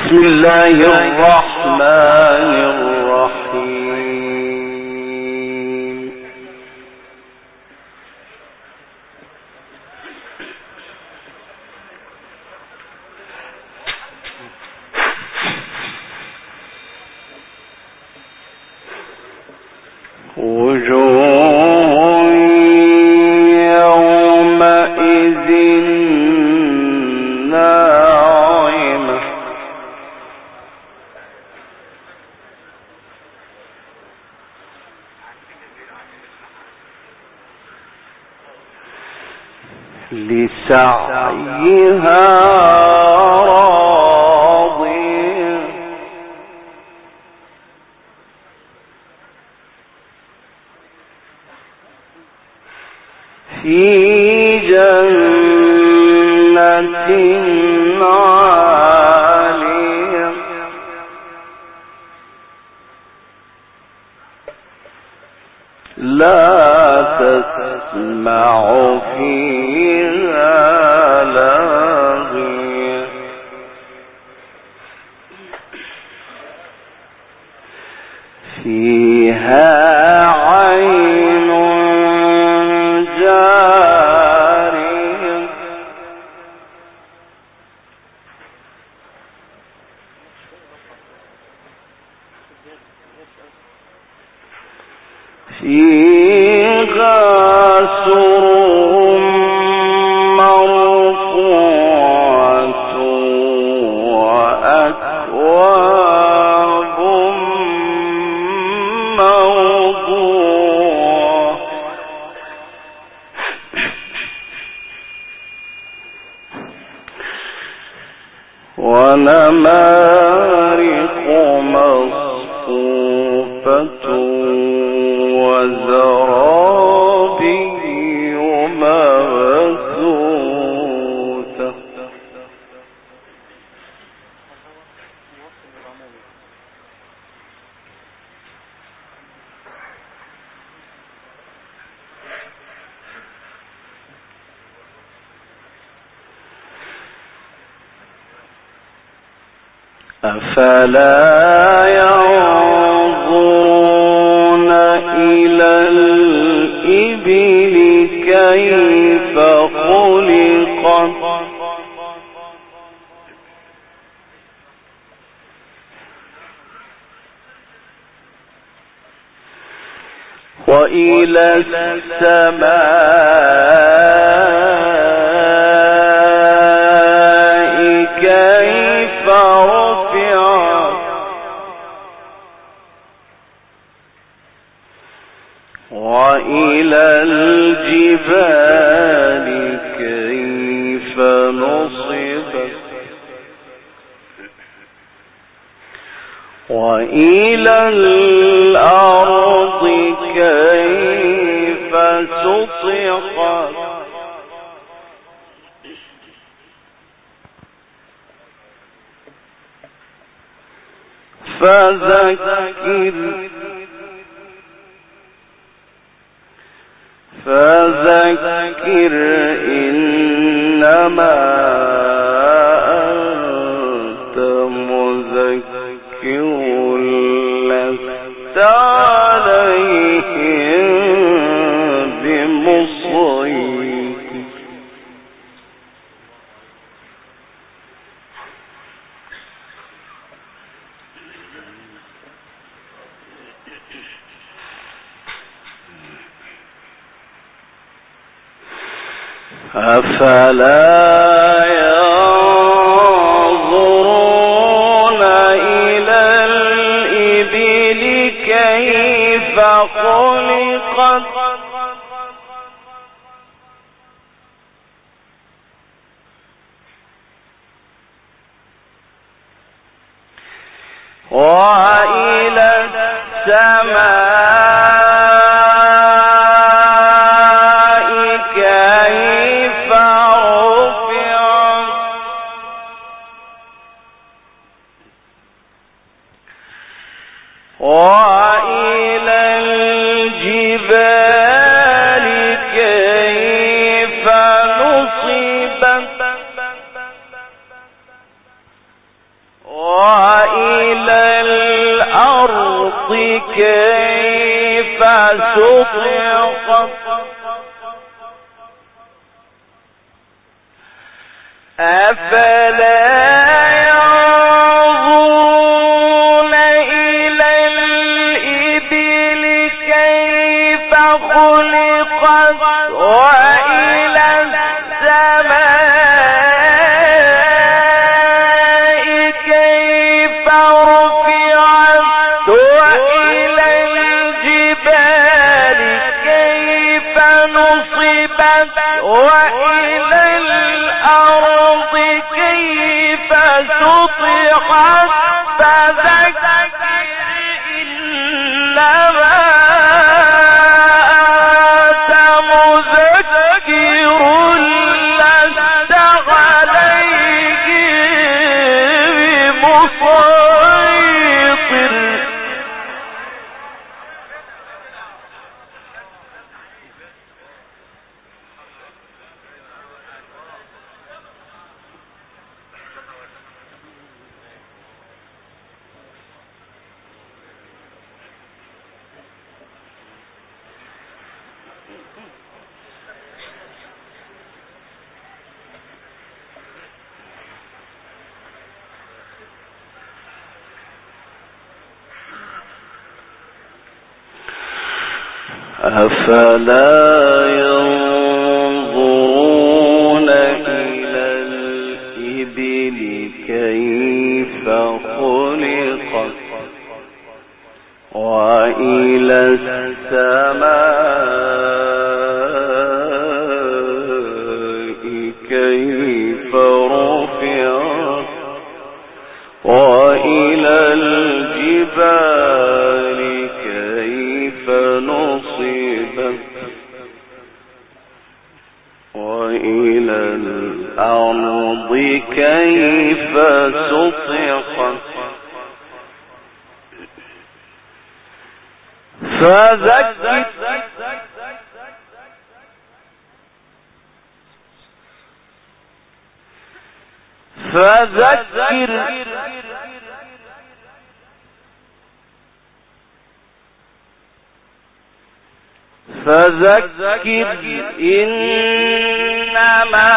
بسم الله الرحمن الرحيم وجوه يومئذ ناعمة لسعيها راضية في جنة عالية لا تسمع فيها لاغية فيها عين جارية فيها سرر مرفوعة وأكواب موضوعة ونمارق مصفوفة وزرابي مبثوثة أفلا ينظرون إلى الإبل كيف خلقت وإلى السماء كيف رفعت وإلى الجبال كيف نصبت وإلى الأرض كيف سطحت فذكر إنما أنت مذكر لست عليهم بمسيطر أفلا ينظرون إلى الإبل كيف خلقت وإلى السماء كيف رفعت وإلى الجبال كيف نصبت وإلى الأرض كيف سطحت أفلا ينظرون إلى الإبل كيف خلقت وإلى السماء كيف رفعت وإلى الجبال كيف نصبت وإلى الأرض كيف سطحت فذكر إنما أنت مذكر لست عليهم بمسيطر أفلا ينظرون إلى الإبل كيف خلقت وإلى السماء كيف رفعت وإلى الجبال كيف نصبت وإلى الأرض كيف سطحت فذكر إنما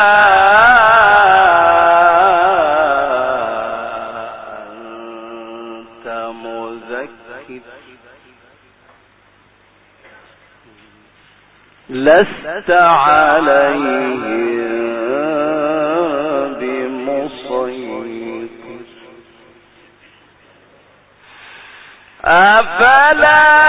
أنت مذكر لست عليهم بمسيطر أفلا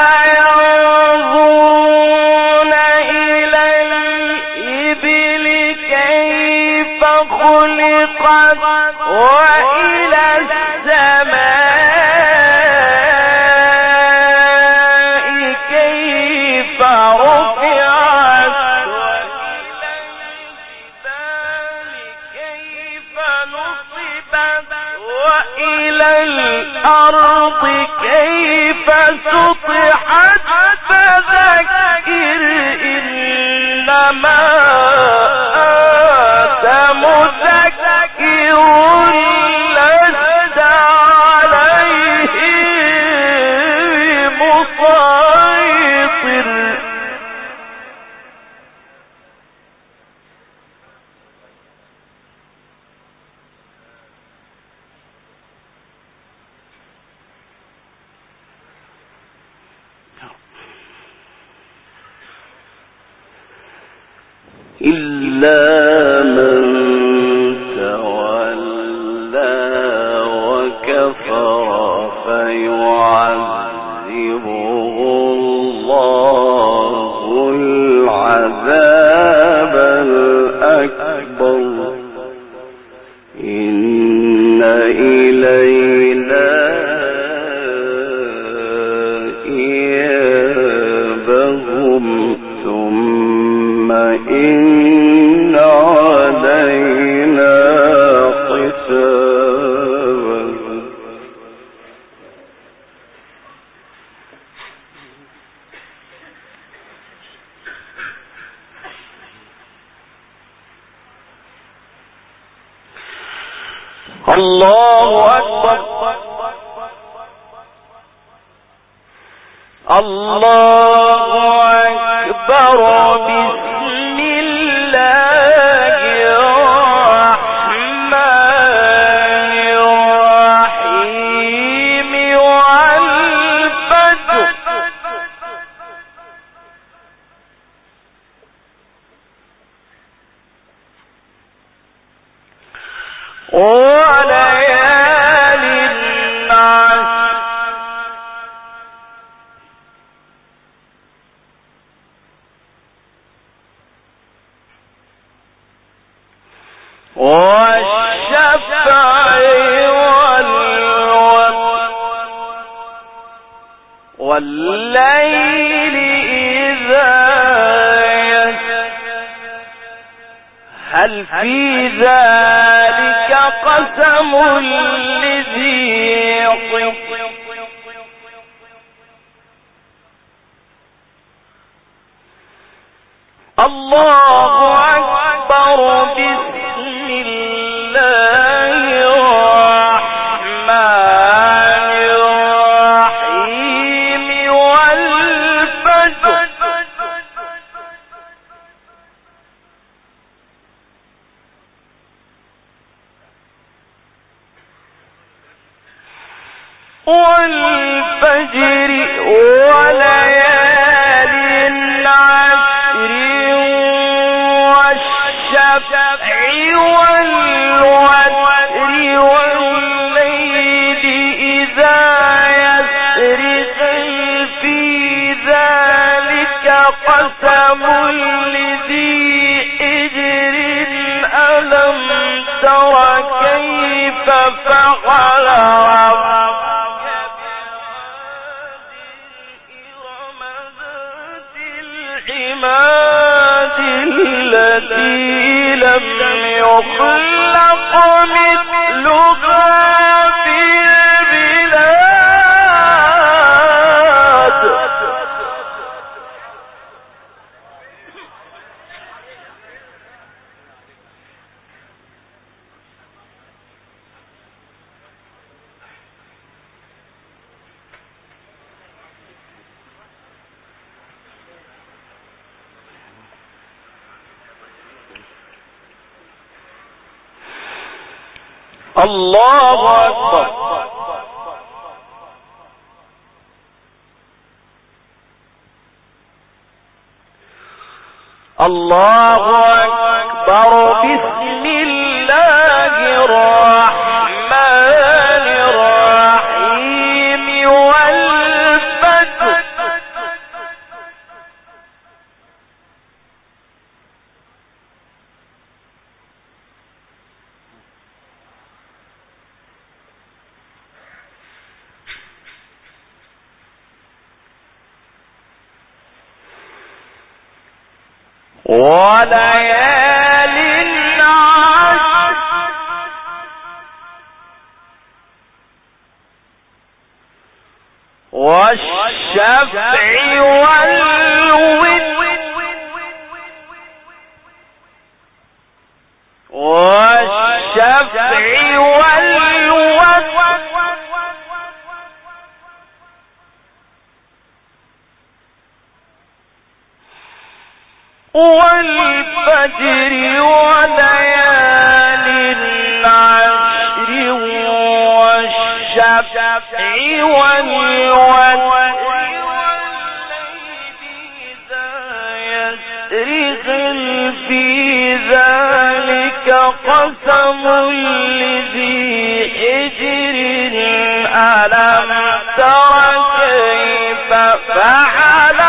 ينظرون إلى الإبل كيف خلقت وإلى السماء كيف رفعت وإلى الجبال كيف نصبت وإلى الأرض كيف سطحت فذكر إنما أنت مذكر لست عليهم بمسيطر إلا من تولى وكفر فيعذبه الله العذاب الأكبر إن إلينا إيابهم ثم إن علينا حسابهم الله أكبر الله أكبر بسم الله الرحمن الرحيم والفجر وليال العشر والشفع والوتر والليل إذا يسر هل في ذلك قسم لذي حجر الله أكبر بسم الله الرحمن الرحيم والفجر والفجر وليال عشر والشفع والوتر والليل إذا يسر هل في ذلك قسم لذي حجر ألم تر كيف فعل ربك بعاد إرم ذات العماد التي لم يخلق مثلها في البلاد الله أكبر الله أكبر بسم الله الرحمن الرحيم والفجر وليال عشر والشفع والوتر والشفع والوتر والفجر وليال عشر والشفع والوتر والليل إذا يسر هل في ذلك قسم لذي حجر ألم تر كيف فعل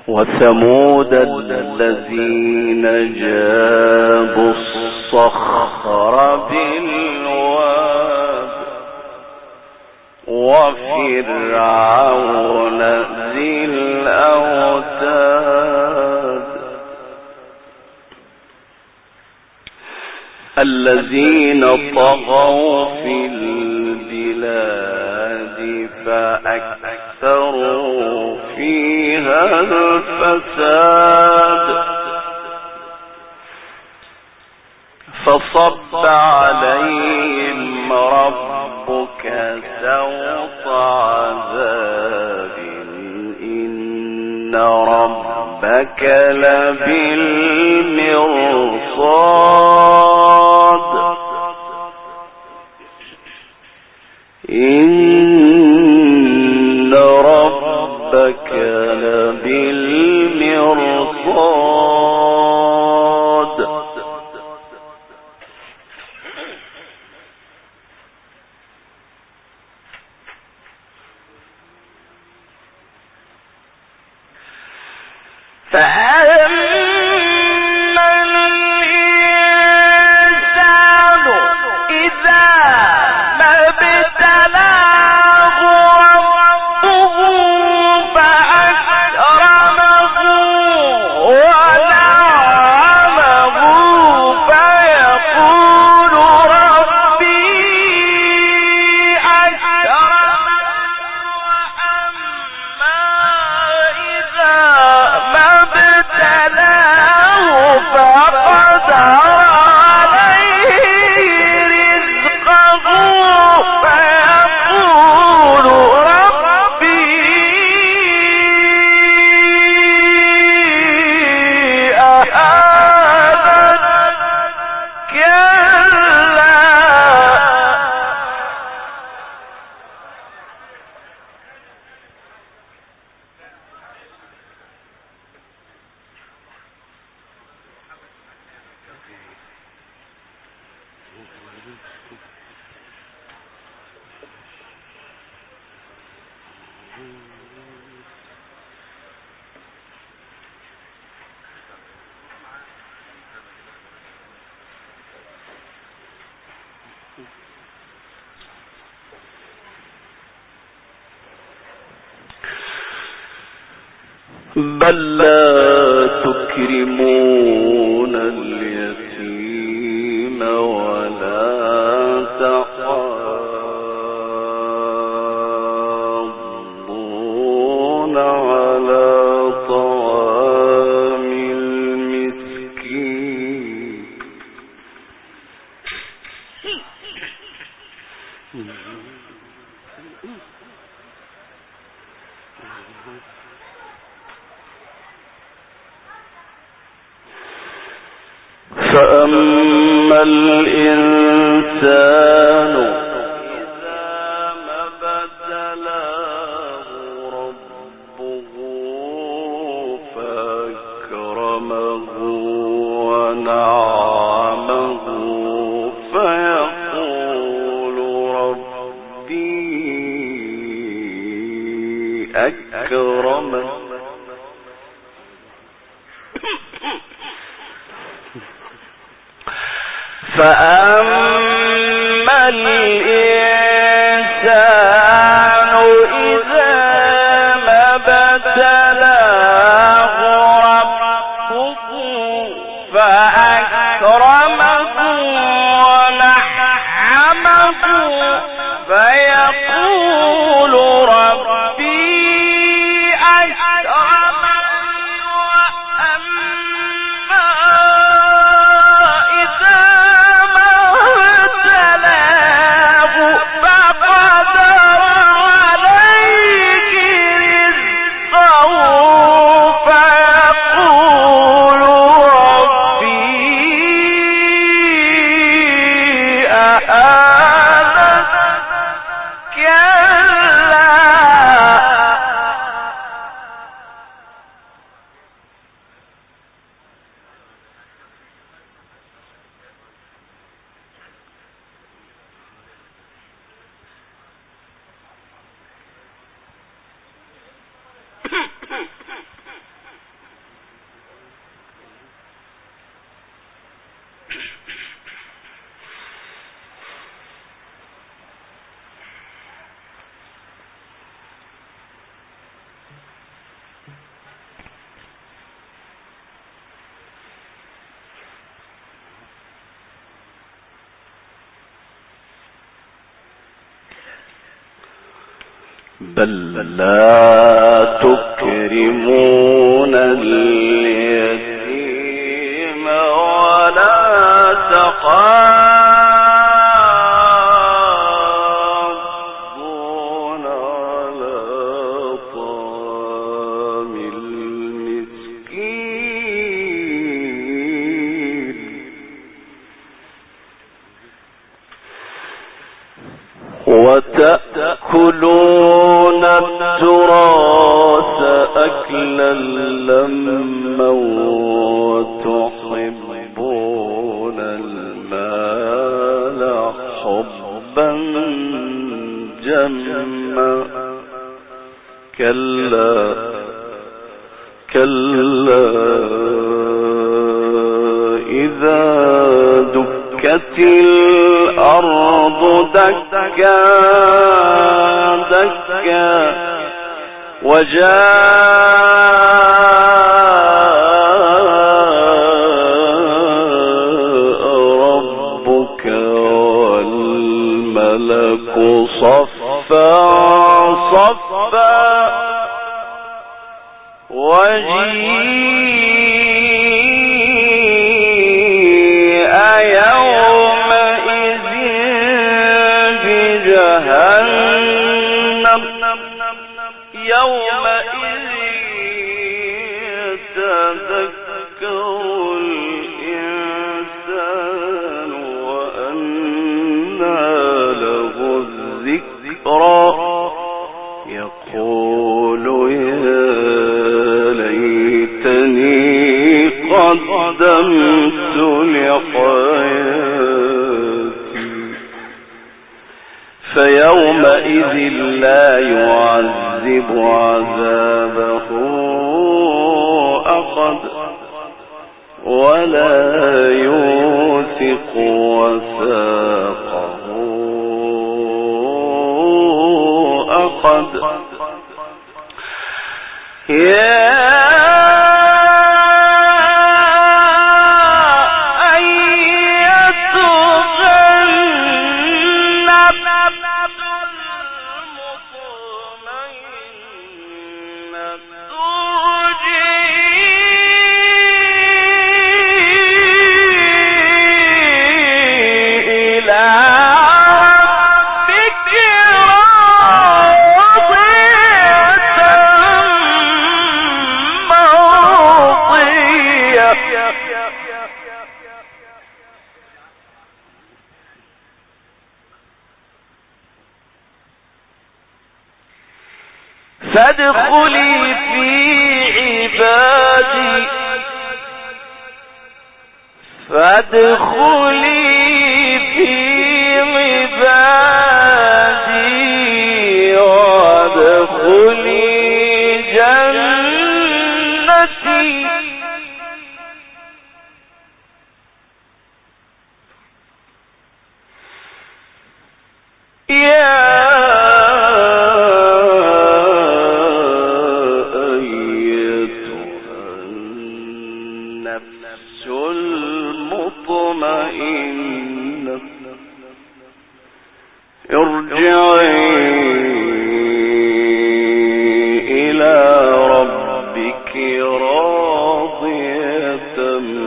وثمود الذين جابوا الصخر بالواد وفرعون ذي الأوتاد الذين طغوا في البلاد فأكثروا فيها الفساد فصب عليهم ربك سوط عذاب إن ربك لبالمرصاد إن ربك لبالمرصاد فأما الإنسان إذا ما ابتلاه ربه فأكرمه ونعمه فيقول ربي أكرمن وأما إذا ما ابتلاه فقدر عليه رزقه فيقول ربي أهانن كلا بل لا تكرمون اليتيم ولا تحاضون على طعام المسكين فأما الإنسان إذا ما ابتلاه ربه فأكرمه ونعمه فيقول ربي أكرمن فأما الإنسان إذا ما ابتلاه ربه فأكرمه ونعمه فيقول ربي أكرمن وأما إذا ما ابتلاه فقدر عليه رزقه فيقول ربي أهانن كلا بل لا تكرمون اليتيم ولا تحاضون على طعام المسكين وتأكلون التراث أكلا لما وتحبون المال حبا جما كلا إذا دكت الأرض دكا دكا وجاء ربك والملك صفا صفا وجيء يومئذ بجهنم يومئذ يتذكر الإنسان وأنى له الذكرى يقول يا ليتني قدمت لحياتي فيومئذ لا يعذب عذابه أحد ولا يوثق وثاقه أحد فادخلي في عبادي فادخلي في عبادي وادخلي جنتي ارجعي إلى ربك راضية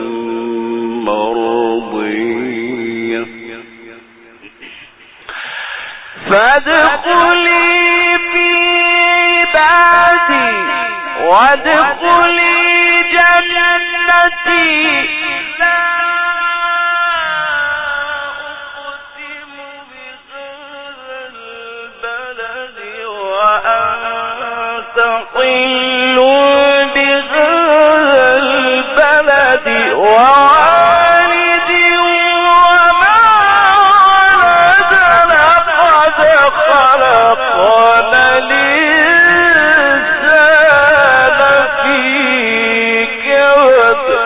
مرضية فادخلي في عبادي وادخلي جنتي حل بهذا البلد ووالد وما ولد لقد خلقنا الإنسان في كبد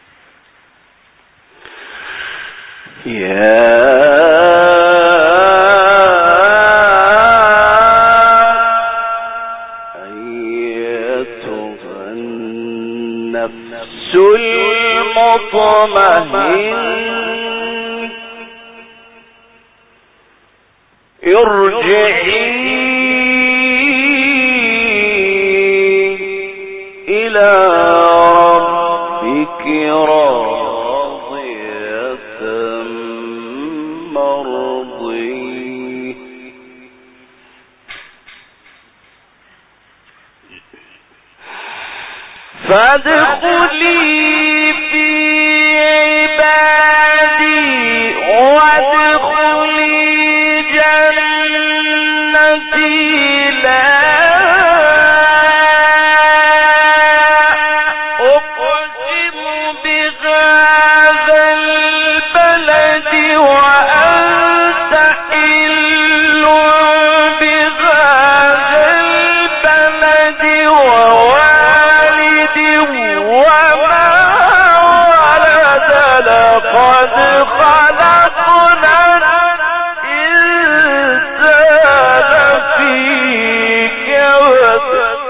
يا أيتها النفس المطمئنة ارجعي إلى ربك راضية مرضية فادخلي في عبادي وادخلي جنتي لا أقسم بهذا البلد وأنت حل بهذا البلد ووالد وما ولد لقد خلقنا الإنسان في كبد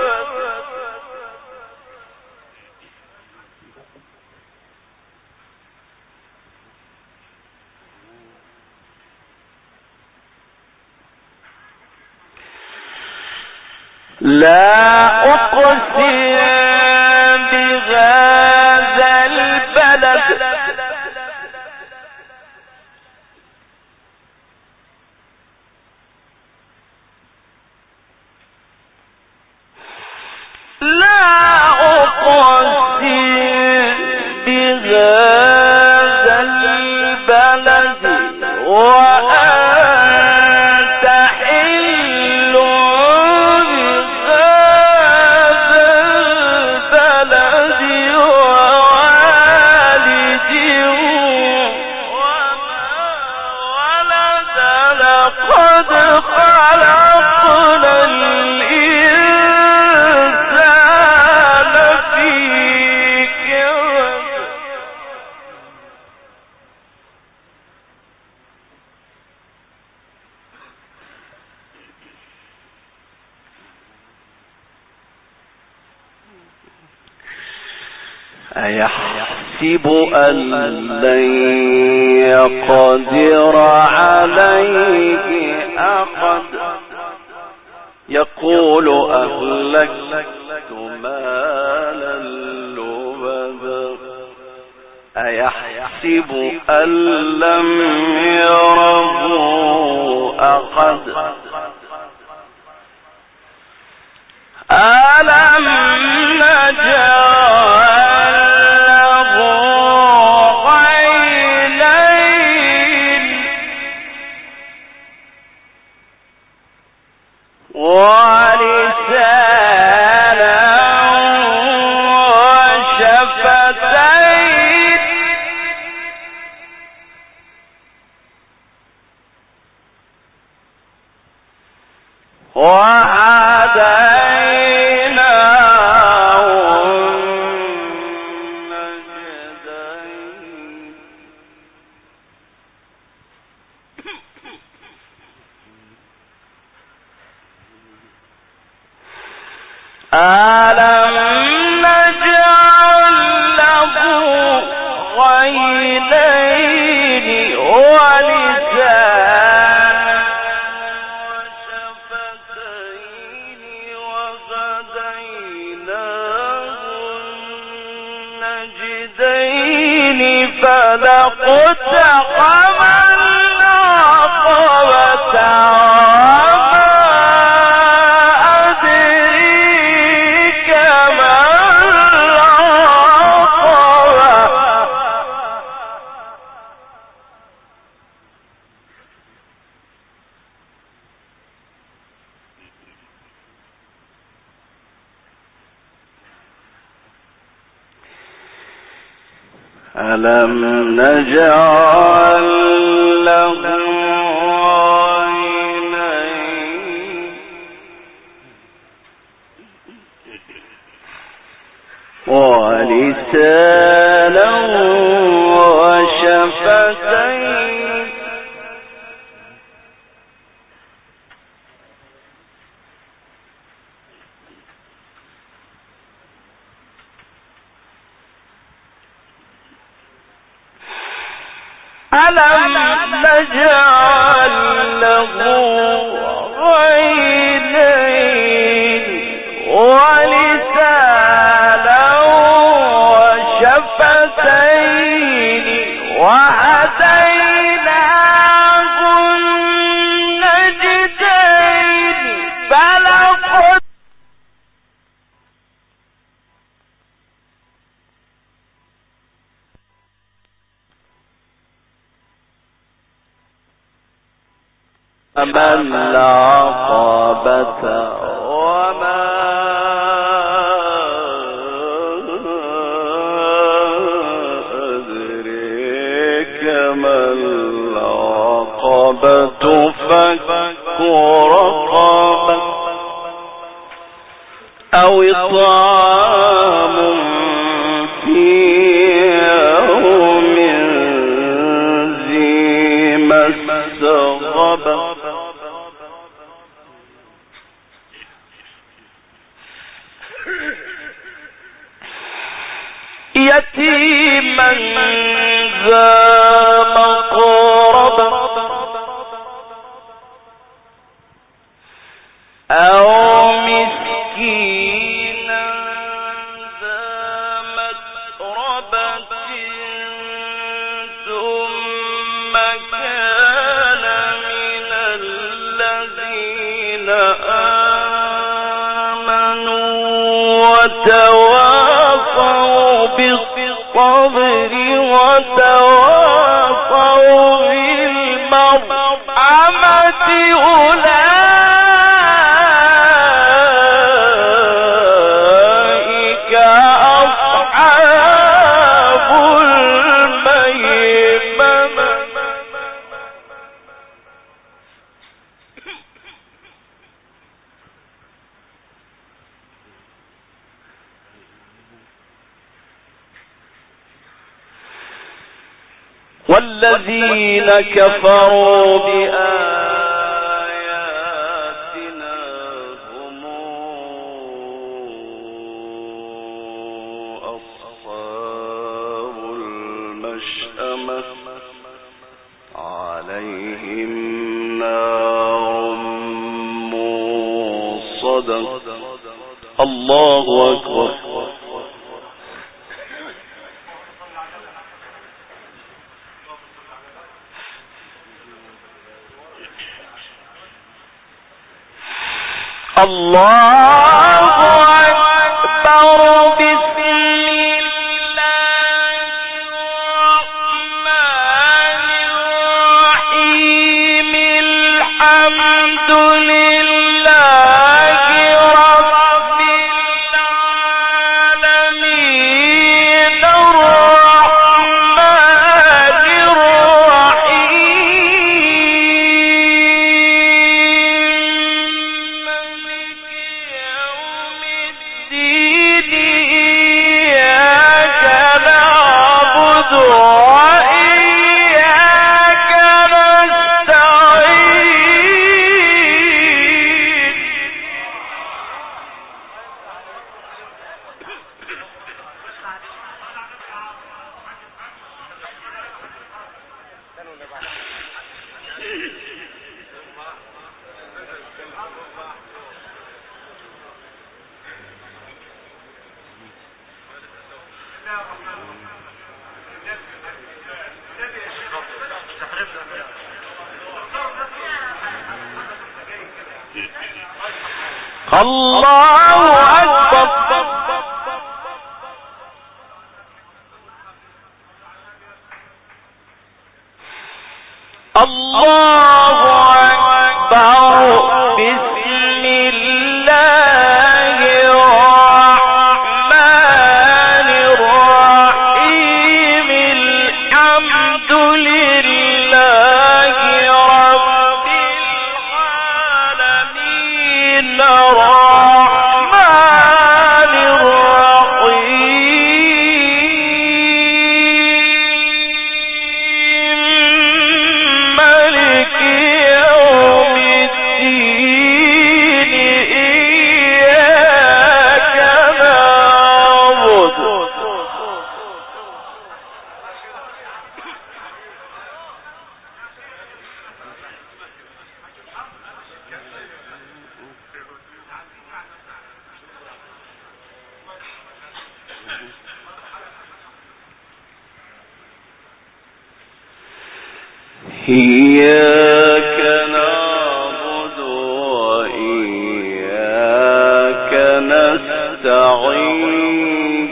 لا أقسم بهذا البلد لا أقسم بهذا البلد وأنت حل بهذا البلد ووالد وما ولد لقد خلقنا الإنسان في كبد أيحسب أن لن يقدر عليه أحد يقول أهلكت مالا لبدا أيحسب أن لم يره أحد ألم نجعل له عينين ولسانا وشفتين وهديناه النجدين ألم نجعل له عينين ولسانا وشفتين وهديناه النجدين فلاقتحم العقبة وما أدريك ما العقبة ألم نجعل له عينين ولسانا وشفتين ألم نجعل له عينين ولسانا وشفتين وهديناه النجدين فلقد ما العقبة وما أدريك ما العقبة فك رقبة أو إطعام في يوم ذي مسغبة يتيما ذا مقربة أو مسكينا ذا متربة ثم كان من الذين آمنوا وتواصوا بالصبر وتواصوا بالمرحمة أولئك أصحاب الميمنة والذين كفروا بآياتنا هم أصحاب المشأمة عليهم نار موصدة الله أكبر الله أكبر بسم الله الرحمن الرحيم الحمد لله رب العالمين الرحمن الله أكبر الله أكبر بسم الله الرحمن الرحيم الحمد لله رب العالمين الرحمن إياك نعبد وإياك نستعين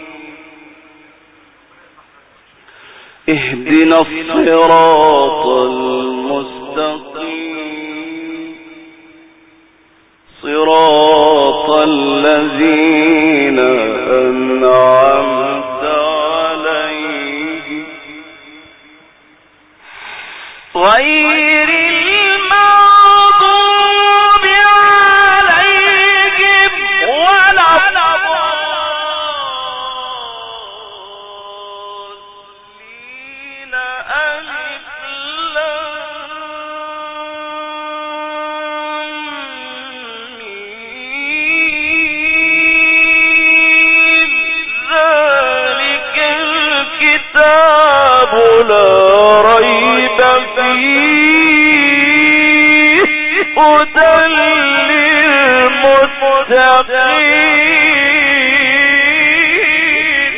اهدنا الصراط المستقيم صراط الذين أنعمت عليهم غير المغضوب عليهم ولا الضالين ألف لام ميم ذلك الكتاب لا ريب فيه هدى للمتقين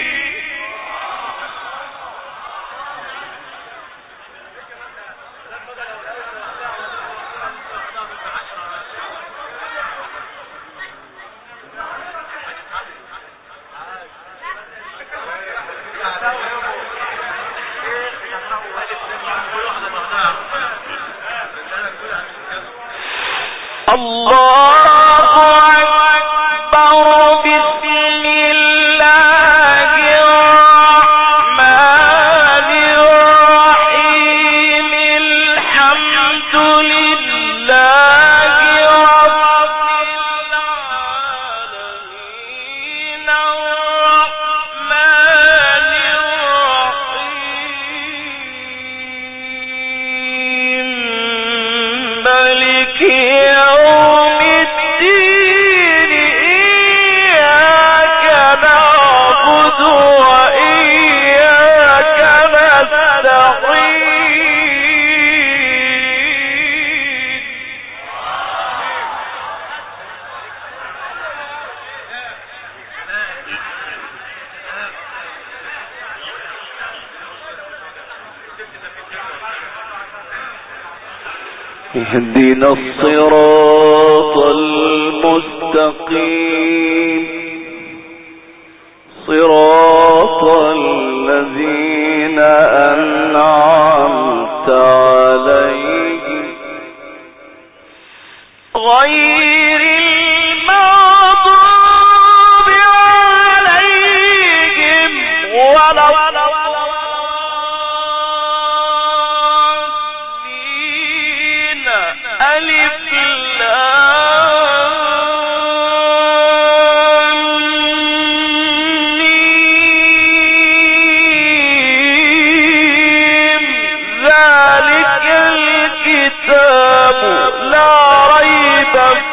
الله أكبر بسم الله الرحمن الرحيم الحمد لله رب العالمين الرحمن الرحيم مالك يوم الدين إياك نعبد وإياك نستعين اهدنا الصراط المستقيم صراط الذين أنعمت عليهم غير المغضوب عليهم ولا الضالين ألف لام ميم ذلك الكتاب لا ريب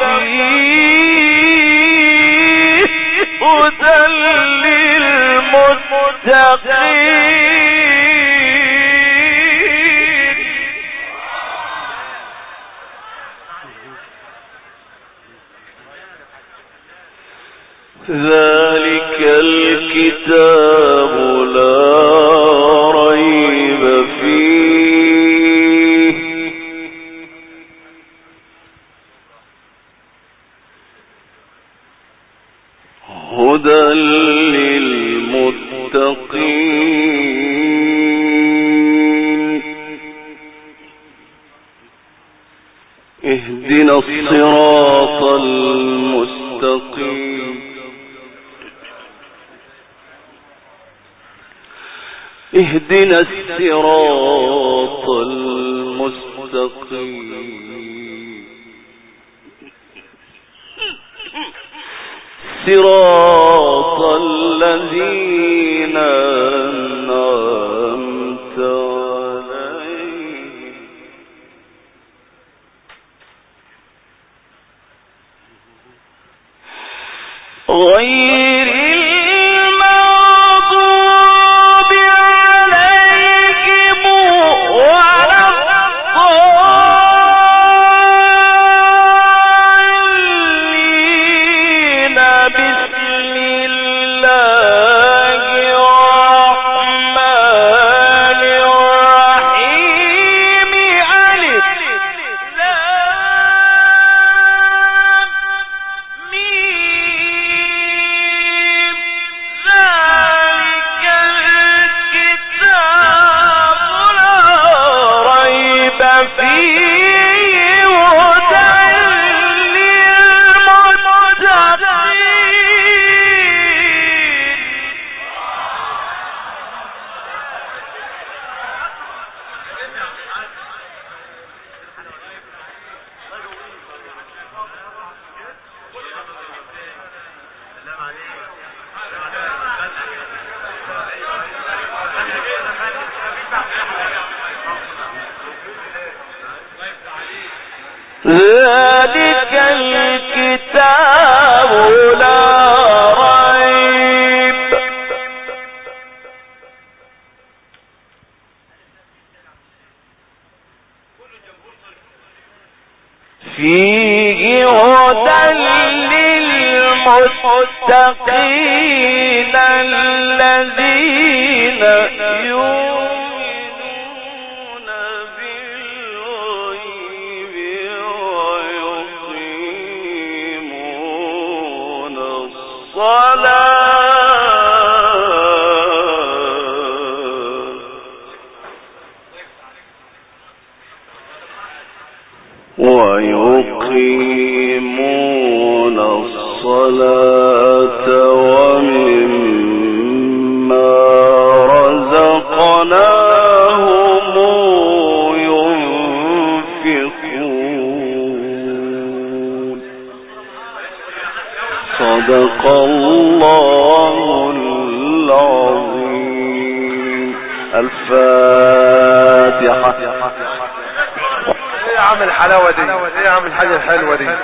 فيه هدى للمتقين ذلك الكتاب لا ريب فيه هدى للمتقين اهدنا الصراط المستقيم اهدنا الصراط المستقيم صراط الذين أنعمت عليهم غير المغضوب عليهم ولا الضالين بسم الله الرحمن الرحيم ذلك الكتاب لا ريب فيه هدى للمتقين الذين يؤمنون بالغيب ويقيمون الصلاة ومما رزقناهم ينفقون صدق الله العظيم. الفاتحة. ايه يا عم الحلاوة دي؟ ايه يا عم الحاجة الحلوة دي؟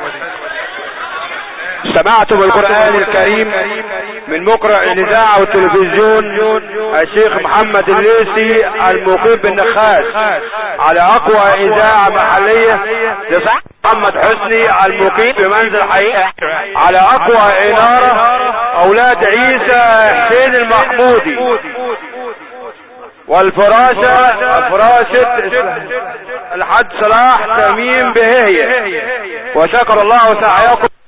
سمعتم القرآن الكريم من مقرأ الإذاعة والتلفزيون الشيخ محمد الليثي المقيم بالنخاس على أقوى إذاعة محلية لصاحب محمد حسني المقيم بمنزل حقيقة على أقوى إنارة أولاد عيسى حسين المحمودي والفراشة فراشة الحاج صلاح تميم بهية. وشكر الله سعيكم.